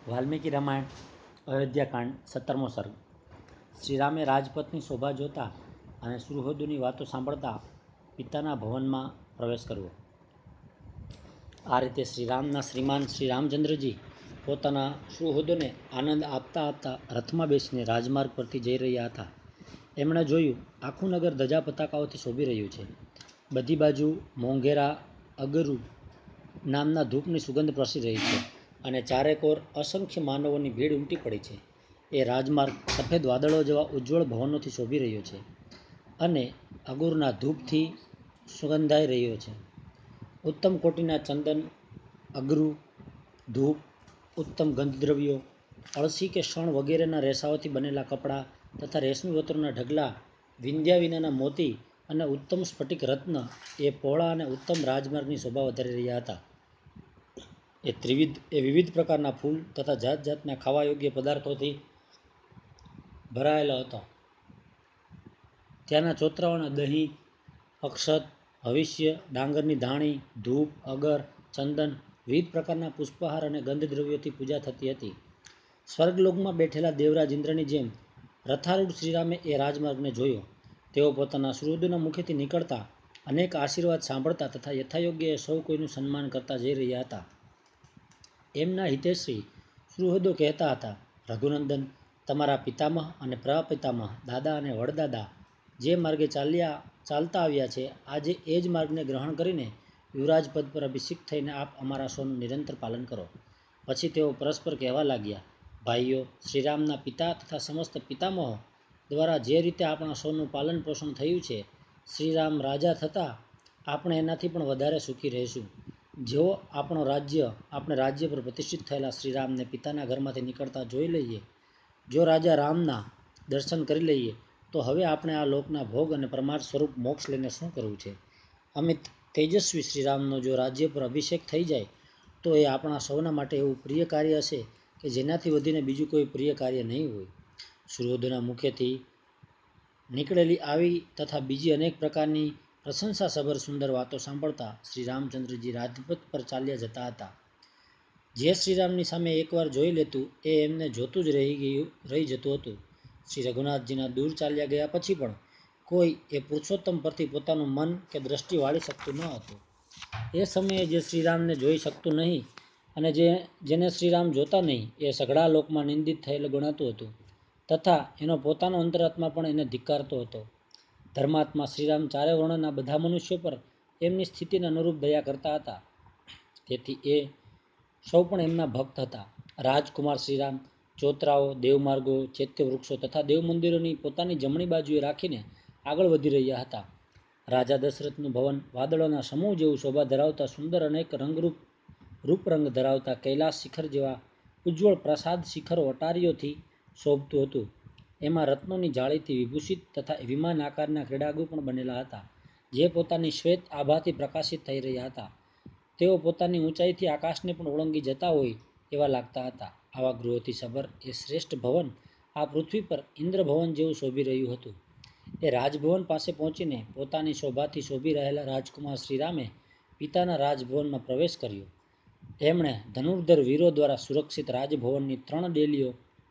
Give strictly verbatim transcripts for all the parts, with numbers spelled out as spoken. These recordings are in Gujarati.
વાલ્મીકી રામાયણ અયોધ્યાકાંડ સત્તરમો સર્ગ. શ્રીરામે રાજપથની શોભા જોતા અને સુહૃદોની વાતો સાંભળતા પિતાના ભવનમાં પ્રવેશ કર્યો. આ રીતે શ્રીરામના શ્રીમાન શ્રી રામચંદ્રજી પોતાના સુહૃદોને આનંદ આપતા આપતા રથમાં બેસીને રાજમાર્ગ પરથી જઈ રહ્યા હતા. એમણે જોયું, આખું નગર ધજા પતાકાઓથી શોભી રહ્યું છે. બધી બાજુ મોંઘેરા અગરુ નામના ધૂપની સુગંધ પ્રસરી રહી છે અને ચારેકોર અસંખ્ય માનવોની ભીડ ઉમટી પડી છે. એ રાજમાર્ગ સફેદ વાદળો જેવા ઉજ્જવળ ભવનોથી શોભી રહ્યો છે અને અગુરના ધૂપથી સુગંધાઈ રહ્યો છે. ઉત્તમ કોટીના ચંદન, અગરુ, ધૂપ, ઉત્તમ ગંધદ્રવ્યો, અળસી કે શણ વગેરેના રેસાઓથી બનેલા કપડાં તથા રેશમી વસ્ત્રોના ઢગલા, વિંધ્યા વિનાના મોતી અને ઉત્તમ સ્ફટિક રત્ન એ પહોળા અને ઉત્તમ રાજમાર્ગની શોભા વધારી રહ્યા હતા. એ ત્રિવિધ એ વિવિધ પ્રકારના ફૂલ તથા જાત જાતના ખાવા યોગ્ય પદાર્થોથી ભરાયેલો હતો. ત્યાંના ચોતરાઓના દહીં, અક્ષત, હવિષ્ય, ડાંગરની ધાણી, ધૂપ, અગર, ચંદન, વિવિધ પ્રકારના પુષ્પહાર અને ગંધદ્રવ્યોથી પૂજા થતી હતી. સ્વર્ગલોકમાં બેઠેલા દેવરાજ ઇન્દ્રની જેમ રથારૂઢ શ્રીરામે એ રાજમાર્ગને જોયો. તેઓ પોતાના સુહૃદોના મુખેથી નીકળતા અનેક આશીર્વાદ સાંભળતા તથા યથાયોગ્ય એ સૌ કોઈનું સન્માન કરતા જઈ રહ્યા હતા. એમના હિતૈષી સુહૃદો કહેતા હતા, રઘુનંદન, તમારા પિતામહ અને પ્રપિતામહ, દાદા અને વડદાદા જે માર્ગે ચાલ્યા ચાલતા આવ્યા છે, આજે એ જ માર્ગને ગ્રહણ કરીને યુવરાજ પદ પર અભિષિક્ત થઈને આપ અમારા સૌનું નિરંતર પાલન કરો. પછી તેઓ પરસ્પર કહેવા લાગ્યા, ભાઈઓ, શ્રીરામના પિતા તથા સમસ્ત પિતામહો દ્વારા જે રીતે આપણા સૌનું પાલન પોષણ થયું છે, શ્રીરામ રાજા થતાં આપણે એનાથી પણ વધારે સુખી રહીશું. જેવો આપણો રાજ્ય આપણે રાજ્ય પર પ્રતિષ્ઠિત થયેલા શ્રીરામને પિતાના ઘરમાંથી નીકળતા જોઈ લઈએ, જો રાજા રામના દર્શન કરી લઈએ, તો હવે આપણે આ લોકના ભોગ અને પરમાર્થ સ્વરૂપ મોક્ષ લઈને શું કરવું છે? અમિત તેજસ્વી શ્રીરામનો જો રાજ્ય પર અભિષેક થઈ જાય તો એ આપણા સૌના માટે એવું પ્રિય કાર્ય હશે કે જેનાથી વધીને બીજું કોઈ પ્રિય કાર્ય નહીં હોય. સુહૃદોના મુખેથી નીકળેલી આવી તથા બીજી અનેક પ્રકારની પ્રશંસાસભર સુંદર વાતો સાંભળતા શ્રી રામચંદ્રજી રાજપથ પર ચાલ્યા જતા હતા. જે શ્રીરામની સામે એકવાર જોઈ લેતું એ એમને જોતું જ રહી ગયું રહી જતું હતું. શ્રી રઘુનાથજીના દૂર ચાલ્યા ગયા પછી પણ કોઈ એ પુરુષોત્તમ પરથી પોતાનું મન કે દ્રષ્ટિ વાળી શકતું ન હતું. એ સમયે જે શ્રીરામને જોઈ શકતું નહીં અને જે જેને શ્રીરામ જોતા નહીં એ સઘળા લોકમાં નિંદિત થયેલ ગણાતું હતું તથા એનો પોતાનો અંતરાત્મા પણ એને ધિક્કારતો હતો. ધર્માત્મા શ્રીરામ ચારે વર્ણના બધા મનુષ્યો પર એમની સ્થિતિને અનુરૂપ દયા કરતા હતા, તેથી એ સૌ પણ એમના ભક્ત હતા. રાજકુમાર શ્રીરામ ચોતરાઓ, દેવમાર્ગો, ચૈત્યવૃક્ષો તથા દેવમંદિરોની પોતાની જમણી બાજુએ રાખીને આગળ વધી રહ્યા હતા. રાજા દશરથનું ભવન વાદળોના સમૂહ જેવું શોભા ધરાવતા સુંદર અનેક રંગરૂપ રૂપરંગ ધરાવતા કૈલાસ શિખર જેવા ઉજ્જવળ પ્રાસાદ શિખરો અટારીઓથી શોભતું હતું. એમાં રત્નોની જાળીથી વિભૂષિત તથા વિમાન આકારના ક્રીડાગૃહ પણ બનેલા હતા, જે પોતાની શ્વેત આભાથી પ્રકાશિત થઈ રહ્યા હતા. તેઓ પોતાની ઊંચાઈથી આકાશને પણ ઓળંગી જતા હોય એવા લાગતા હતા. આવા ગૃહોથી સભર એ શ્રેષ્ઠ ભવન આ પૃથ્વી પર ઇન્દ્રભવન જેવું શોભી રહ્યું હતું. એ રાજભવન પાસે પહોંચીને પોતાની શોભાથી શોભી રહેલા રાજકુમાર શ્રીરામે પિતાના રાજભવનમાં પ્રવેશ કર્યો. એમણે ધનુર્ધર વીરો દ્વારા સુરક્ષિત રાજભવનની ત્રણ ડેલીઓ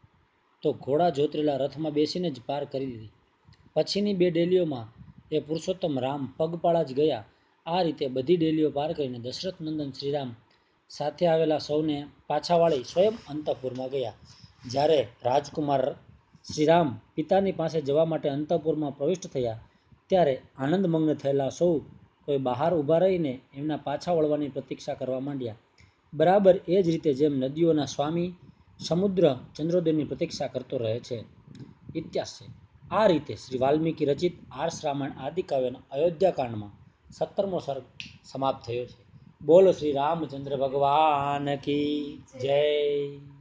તો ઘોડા જોતરેલા રથમાં બેસીને જ પાર કરી દીધી. પછીની બે ડેલીઓમાં એ પુરુષોત્તમ રામ પગપાળા જ ગયા. આ રીતે બધી ડેલીઓ પાર કરીને દશરથ નંદન શ્રીરામ સાથે આવેલા સૌને પાછા વાળી સ્વયં અંતઃપુરમાં ગયા. જ્યારે રાજકુમાર શ્રીરામ પિતાની પાસે જવા માટે અંતઃપુરમાં પ્રવિષ્ટ થયા, ત્યારે આનંદમગ્ન થયેલા સૌ કોઈ બહાર ઊભા રહીને એમના પાછા વળવાની પ્રતીક્ષા કરવા માંડ્યા. બરાબર એ જ રીતે જેમ નદીઓના સ્વામી સમુદ્ર ચંદ્રોદયની પ્રતીક્ષા કરતો રહે છે. ઇતિહાસ છે. આ રીતે શ્રી વાલ્મીકી રચિત આર્ષ રામાયણ આદિકાવ્યના અયોધ્યાકાંડમાં સત્તરમો સર્ગ સમાપ્ત થયો છે. બોલો શ્રી રામચંદ્ર ભગવાન કી જય.